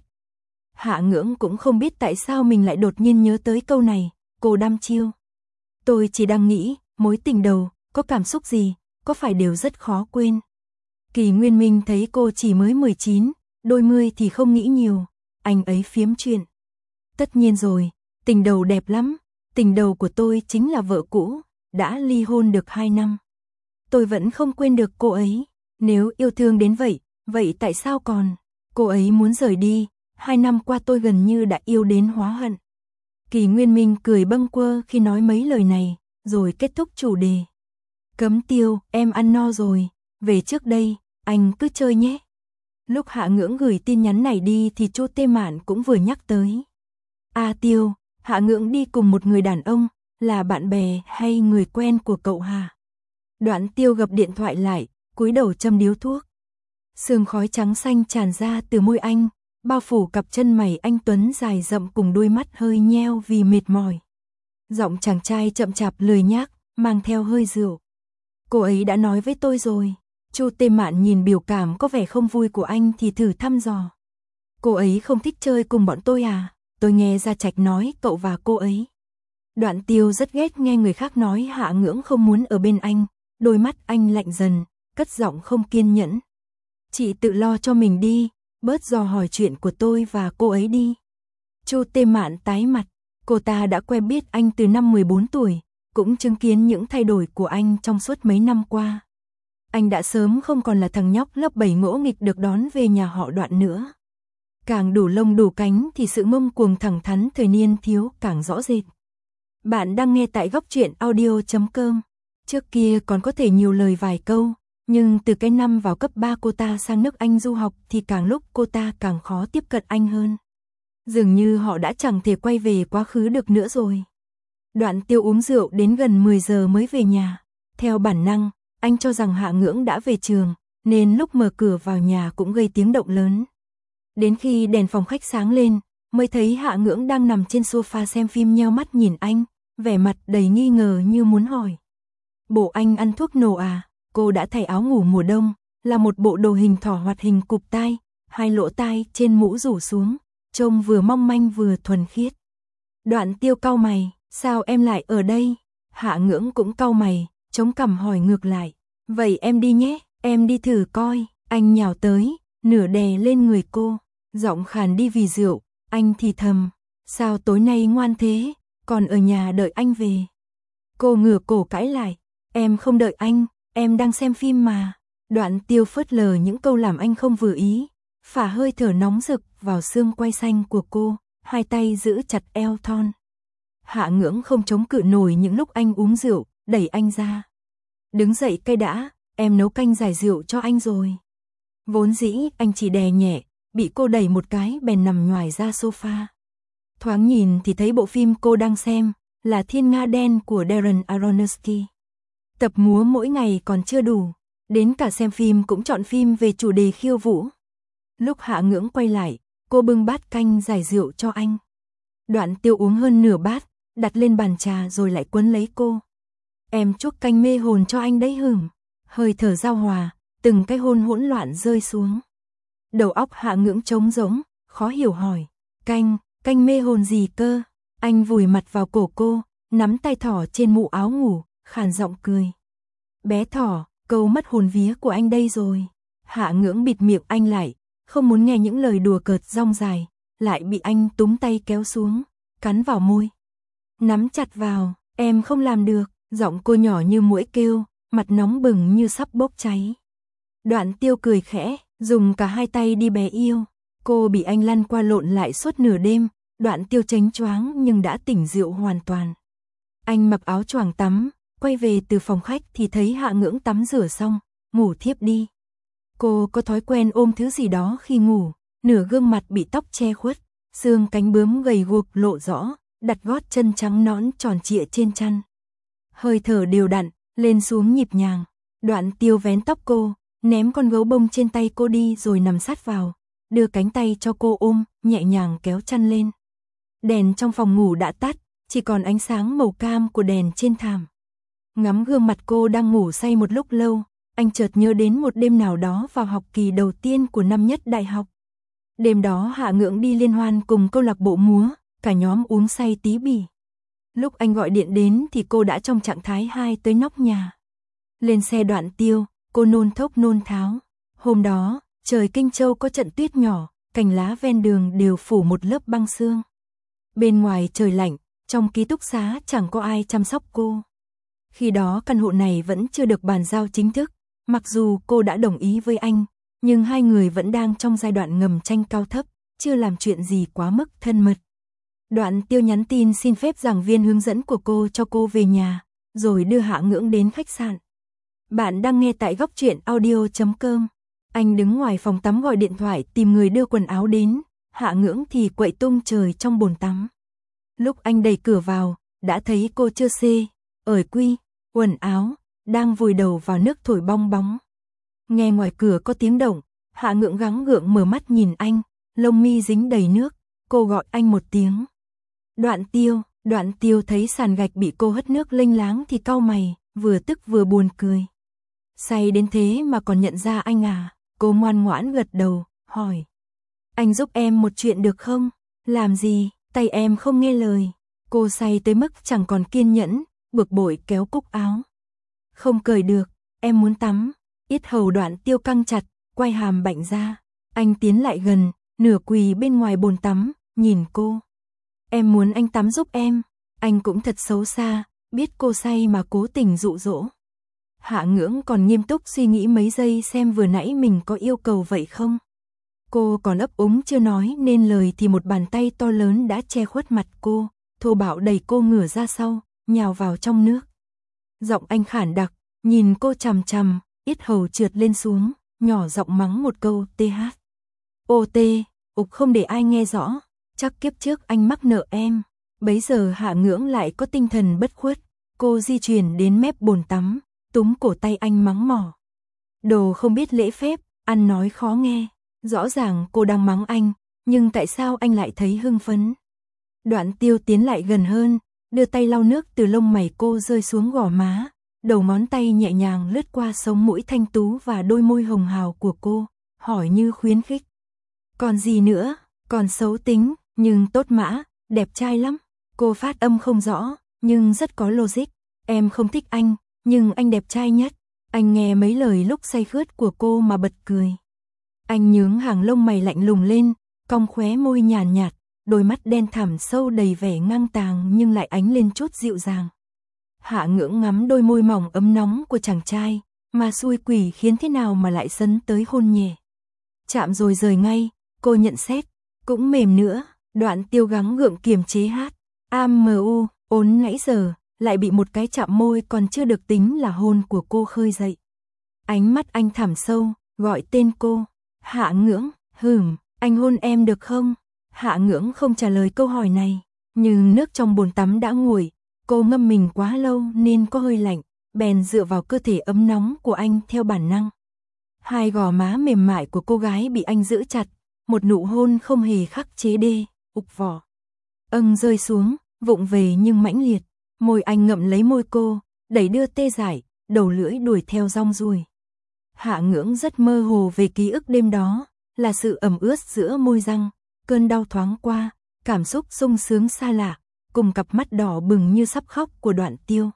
Speaker 1: Hạ Ngưỡng cũng không biết tại sao mình lại đột nhiên nhớ tới câu này, cô đăm chiêu. Tôi chỉ đang nghĩ, mối tình đầu, có cảm xúc gì, có phải đều rất khó quên. Kỳ Nguyên Minh thấy cô chỉ mới mười chín, đôi mươi thì không nghĩ nhiều, anh ấy phiếm chuyện. Tất nhiên rồi, tình đầu đẹp lắm, tình đầu của tôi chính là vợ cũ, đã ly hôn được hai năm. Tôi vẫn không quên được cô ấy, nếu yêu thương đến vậy, vậy tại sao còn, cô ấy muốn rời đi, hai năm qua tôi gần như đã yêu đến hóa hận. Kỳ Nguyên Minh cười bâng quơ khi nói mấy lời này, rồi kết thúc chủ đề. Cấm Tiêu, em ăn no rồi, về trước đây, anh cứ chơi nhé. Lúc Hạ Ngưỡng gửi tin nhắn này đi thì Chu Tê Mạn cũng vừa nhắc tới. A Tiêu, Hạ Ngưỡng đi cùng một người đàn ông, là bạn bè hay người quen của cậu hả? Đoạn Tiêu gập điện thoại lại, cúi đầu châm điếu thuốc. Sương khói trắng xanh tràn ra từ môi anh, bao phủ cặp chân mày anh tuấn dài rậm cùng đôi mắt hơi nheo vì mệt mỏi. Giọng chàng trai chậm chạp lười nhác, mang theo hơi rượu. Cô ấy đã nói với tôi rồi. Chu Tê Mạn nhìn biểu cảm có vẻ không vui của anh thì thử thăm dò. Cô ấy không thích chơi cùng bọn tôi à? Tôi nghe Gia Trạch nói cậu và cô ấy. Đoạn Tiêu rất ghét nghe người khác nói Hạ Ngưỡng không muốn ở bên anh, đôi mắt anh lạnh dần, cất giọng không kiên nhẫn. Chị tự lo cho mình đi, bớt dò hỏi chuyện của tôi và cô ấy đi. Chu Tê Mạn tái mặt, cô ta đã quen biết anh từ năm mười bốn tuổi, cũng chứng kiến những thay đổi của anh trong suốt mấy năm qua. anh đã sớm không còn là thằng nhóc lớp bảy ngỗ nghịch được đón về nhà họ Đoạn nữa. Càng đủ lông đủ cánh thì sự ngông cuồng thẳng thắn thời niên thiếu càng rõ rệt. Bạn đang nghe tại góc truyện audio chấm com. Trước kia còn có thể nhiều lời vài câu, nhưng từ cái năm vào cấp ba cô ta sang nước Anh du học thì càng lúc cô ta càng khó tiếp cận anh hơn. Dường như họ đã chẳng thể quay về quá khứ được nữa rồi. Đoạn Tiêu uống rượu đến gần mười giờ mới về nhà. Theo bản năng, anh cho rằng Hạ Ngưỡng đã về trường, nên lúc mở cửa vào nhà cũng gây tiếng động lớn. Đến khi đèn phòng khách sáng lên, mới thấy Hạ Ngưỡng đang nằm trên sofa xem phim nheo mắt nhìn anh, vẻ mặt đầy nghi ngờ như muốn hỏi. Bộ anh ăn thuốc nổ à? Cô đã thay áo ngủ mùa đông, là một bộ đồ hình thỏ hoạt hình cụp tai, hai lỗ tai trên mũ rủ xuống, trông vừa mong manh vừa thuần khiết. Đoạn Tiêu cau mày, sao em lại ở đây? Hạ Ngưỡng cũng cau mày, chống cằm hỏi ngược lại. Vậy em đi nhé, em đi thử coi. Anh nhào tới, nửa đè lên người cô, giọng khàn đi vì rượu, anh thì thầm. Sao tối nay ngoan thế, còn ở nhà đợi anh về? Cô ngửa cổ cãi lại, em không đợi anh, em đang xem phim mà. Đoạn Tiêu phớt lờ những câu làm anh không vừa ý, phả hơi thở nóng rực vào xương quai xanh của cô, hai tay giữ chặt eo thon. Hạ Ngưỡng không chống cự nổi những lúc anh uống rượu, đẩy anh ra. Đứng dậy cây đã, em nấu canh giải rượu cho anh rồi. Vốn dĩ anh chỉ đè nhẹ, bị cô đẩy một cái bèn nằm nhoài ra sofa. Thoáng nhìn thì thấy bộ phim cô đang xem là Thiên Nga Đen của Darren Aronofsky. Tập múa mỗi ngày còn chưa đủ, đến cả xem phim cũng chọn phim về chủ đề khiêu vũ. Lúc Hạ Ngưỡng quay lại, cô bưng bát canh giải rượu cho anh. Đoạn Tiêu uống hơn nửa bát, đặt lên bàn trà rồi lại quấn lấy cô. Em chuốc canh mê hồn cho anh đấy hửm. Hơi thở giao hòa, từng cái hôn hỗn loạn rơi xuống. Đầu óc Hạ Ngưỡng trống rỗng, khó hiểu hỏi. Canh, canh mê hồn gì cơ? Anh vùi mặt vào cổ cô, nắm tay thỏ trên mũ áo ngủ, khàn giọng cười. Bé thỏ, câu mất hồn vía của anh đây rồi. Hạ Ngưỡng bịt miệng anh lại, không muốn nghe những lời đùa cợt rong dài, lại bị anh túm tay kéo xuống, cắn vào môi. Nắm chặt vào, em không làm được, giọng cô nhỏ như muỗi kêu, mặt nóng bừng như sắp bốc cháy. Đoạn Tiêu cười khẽ, dùng cả hai tay đi bé yêu. Cô bị anh lăn qua lộn lại suốt nửa đêm, Đoạn Tiêu chánh choáng nhưng đã tỉnh rượu hoàn toàn. Anh mặc áo choàng tắm, quay về từ phòng khách thì thấy Hạ Ngưỡng tắm rửa xong, ngủ thiếp đi. Cô có thói quen ôm thứ gì đó khi ngủ, nửa gương mặt bị tóc che khuất, xương cánh bướm gầy guộc lộ rõ, đặt gót chân trắng nõn tròn trịa trên chăn. Hơi thở đều đặn, lên xuống nhịp nhàng. Đoạn Tiêu vén tóc cô, ném con gấu bông trên tay cô đi rồi nằm sát vào, đưa cánh tay cho cô ôm, nhẹ nhàng kéo chăn lên. Đèn trong phòng ngủ đã tắt, chỉ còn ánh sáng màu cam của đèn trên thảm. Ngắm gương mặt cô đang ngủ say một lúc lâu, anh chợt nhớ đến một đêm nào đó vào học kỳ đầu tiên của năm nhất đại học. Đêm đó Hạ Ngưỡng đi liên hoan cùng câu lạc bộ múa, cả nhóm uống say tí bỉ. Lúc anh gọi điện đến thì cô đã trong trạng thái hai tới nóc nhà. Lên xe Đoạn Tiêu, cô nôn thốc nôn tháo. Hôm đó, trời Kinh Châu có trận tuyết nhỏ, cành lá ven đường đều phủ một lớp băng sương. Bên ngoài trời lạnh, trong ký túc xá chẳng có ai chăm sóc cô. Khi đó căn hộ này vẫn chưa được bàn giao chính thức, mặc dù cô đã đồng ý với anh, nhưng hai người vẫn đang trong giai đoạn ngầm tranh cao thấp, chưa làm chuyện gì quá mức thân mật. Đoạn Tiêu nhắn tin xin phép giảng viên hướng dẫn của cô cho cô về nhà, rồi đưa Hạ Ngưỡng đến khách sạn. Bạn đang nghe tại góc truyện audio chấm com. Anh đứng ngoài phòng tắm gọi điện thoại tìm người đưa quần áo đến, Hạ Ngưỡng thì quậy tung trời trong bồn tắm. Lúc anh đẩy cửa vào, đã thấy cô chưa xê, ởi quy, quần áo, đang vùi đầu vào nước thổi bong bóng. Nghe ngoài cửa có tiếng động, Hạ Ngưỡng gắng gượng mở mắt nhìn anh, lông mi dính đầy nước, cô gọi anh một tiếng. Đoạn Tiêu, Đoạn Tiêu thấy sàn gạch bị cô hất nước lênh láng thì cau mày, vừa tức vừa buồn cười. Say đến thế mà còn nhận ra anh à? Cô ngoan ngoãn gật đầu, hỏi. Anh giúp em một chuyện được không? Làm gì? Tay em không nghe lời. Cô say tới mức chẳng còn kiên nhẫn, bực bội kéo cúc áo. Không cởi được, em muốn tắm. Yết hầu Đoạn Tiêu căng chặt, quay hàm bạnh ra. Anh tiến lại gần, nửa quỳ bên ngoài bồn tắm, nhìn cô. Em muốn anh tắm giúp em. Anh cũng thật xấu xa, biết cô say mà cố tình dụ dỗ. Hạ Ngưỡng còn nghiêm túc suy nghĩ mấy giây xem vừa nãy mình có yêu cầu vậy không. Cô còn ấp úng chưa nói nên lời thì một bàn tay to lớn đã che khuất mặt cô, thô bạo đẩy cô ngửa ra sau, nhào vào trong nước. Giọng anh khản đặc, nhìn cô chằm chằm, yết hầu trượt lên xuống, nhỏ giọng mắng một câu tê hát. Ô tê, ục không để ai nghe rõ, chắc kiếp trước anh mắc nợ em. Bấy giờ Hạ Ngưỡng lại có tinh thần bất khuất, cô di chuyển đến mép bồn tắm, túm cổ tay anh mắng mỏ. Đồ không biết lễ phép, ăn nói khó nghe, rõ ràng cô đang mắng anh, nhưng tại sao anh lại thấy hưng phấn? Đoạn Tiêu tiến lại gần hơn, đưa tay lau nước từ lông mày cô rơi xuống gò má, đầu ngón tay nhẹ nhàng lướt qua sống mũi thanh tú và đôi môi hồng hào của cô, hỏi như khuyến khích. Còn gì nữa, còn xấu tính, nhưng tốt mã, đẹp trai lắm. Cô phát âm không rõ, nhưng rất có logic. Em không thích anh, nhưng anh đẹp trai nhất. Anh nghe mấy lời lúc say khướt của cô mà bật cười. Anh nhướng hàng lông mày lạnh lùng lên, cong khóe môi nhàn nhạt, đôi mắt đen thẳm sâu đầy vẻ ngang tàng nhưng lại ánh lên chút dịu dàng. Hạ Ngưỡng ngắm đôi môi mỏng ấm nóng của chàng trai, mà xui quỷ khiến thế nào mà lại sấn tới hôn nhẹ. Chạm rồi rời ngay, cô nhận xét, cũng mềm nữa. Đoạn Tiêu gắng gượng kiềm chế hát. Amu, ốn nãy giờ, lại bị một cái chạm môi còn chưa được tính là hôn của cô khơi dậy. Ánh mắt anh thẳm sâu, gọi tên cô. Hạ Ngưỡng, hửm, anh hôn em được không? Hạ Ngưỡng không trả lời câu hỏi này, nhưng nước trong bồn tắm đã nguội, cô ngâm mình quá lâu nên có hơi lạnh, bèn dựa vào cơ thể ấm nóng của anh theo bản năng. Hai gò má mềm mại của cô gái bị anh giữ chặt, một nụ hôn không hề khắc chế đê, ục vỏ. Âng rơi xuống, vụng về nhưng mãnh liệt, môi anh ngậm lấy môi cô, đẩy đưa tê dại, đầu lưỡi đuổi theo rong ruổi. Hạ Ngưỡng rất mơ hồ về ký ức đêm đó, là sự ẩm ướt giữa môi răng, cơn đau thoáng qua, cảm xúc sung sướng xa lạ, cùng cặp mắt đỏ bừng như sắp khóc của Đoạn Tiêu.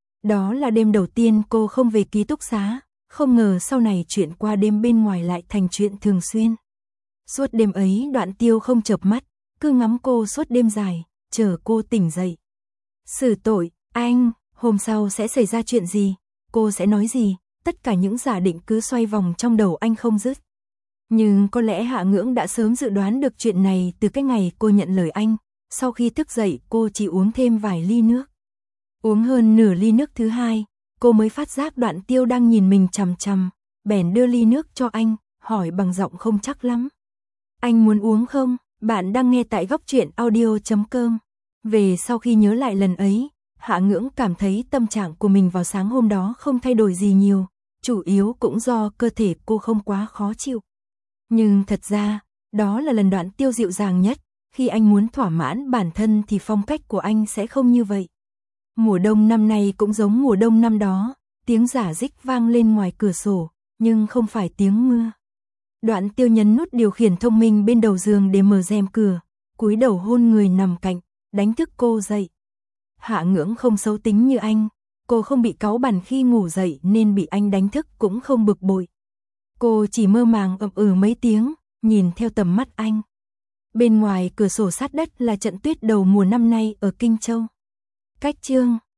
Speaker 1: Đó là đêm đầu tiên cô không về ký túc xá, không ngờ sau này chuyện qua đêm bên ngoài lại thành chuyện thường xuyên. Suốt đêm ấy Đoạn Tiêu không chợp mắt, cứ ngắm cô suốt đêm dài, chờ cô tỉnh dậy. Xử tội, anh, hôm sau sẽ xảy ra chuyện gì, cô sẽ nói gì, tất cả những giả định cứ xoay vòng trong đầu anh không dứt. Nhưng có lẽ Hạ Ngưỡng đã sớm dự đoán được chuyện này từ cái ngày cô nhận lời anh, sau khi thức dậy cô chỉ uống thêm vài ly nước. Uống hơn nửa ly nước thứ hai, cô mới phát giác Đoạn Tiêu đang nhìn mình chằm chằm, bèn đưa ly nước cho anh, hỏi bằng giọng không chắc lắm. Anh muốn uống không? Bạn đang nghe tại góc truyện audio chấm com. Về sau khi nhớ lại lần ấy, Hạ Ngưỡng cảm thấy tâm trạng của mình vào sáng hôm đó không thay đổi gì nhiều, chủ yếu cũng do cơ thể cô không quá khó chịu. Nhưng thật ra, đó là lần Đoạn Tiêu dịu dàng nhất, khi anh muốn thỏa mãn bản thân thì phong cách của anh sẽ không như vậy. Mùa đông năm nay cũng giống mùa đông năm đó, tiếng rả rích vang lên ngoài cửa sổ, nhưng không phải tiếng mưa. Đoạn Tiêu nhấn nút điều khiển thông minh bên đầu giường để mở rèm cửa, cúi đầu hôn người nằm cạnh, đánh thức cô dậy. Hạ Ngưỡng không xấu tính như anh, cô không bị cáu bẳn khi ngủ dậy nên bị anh đánh thức cũng không bực bội. Cô chỉ mơ màng ậm ừ mấy tiếng, nhìn theo tầm mắt anh. Bên ngoài cửa sổ sát đất là trận tuyết đầu mùa năm nay ở Kinh Châu. Cách chương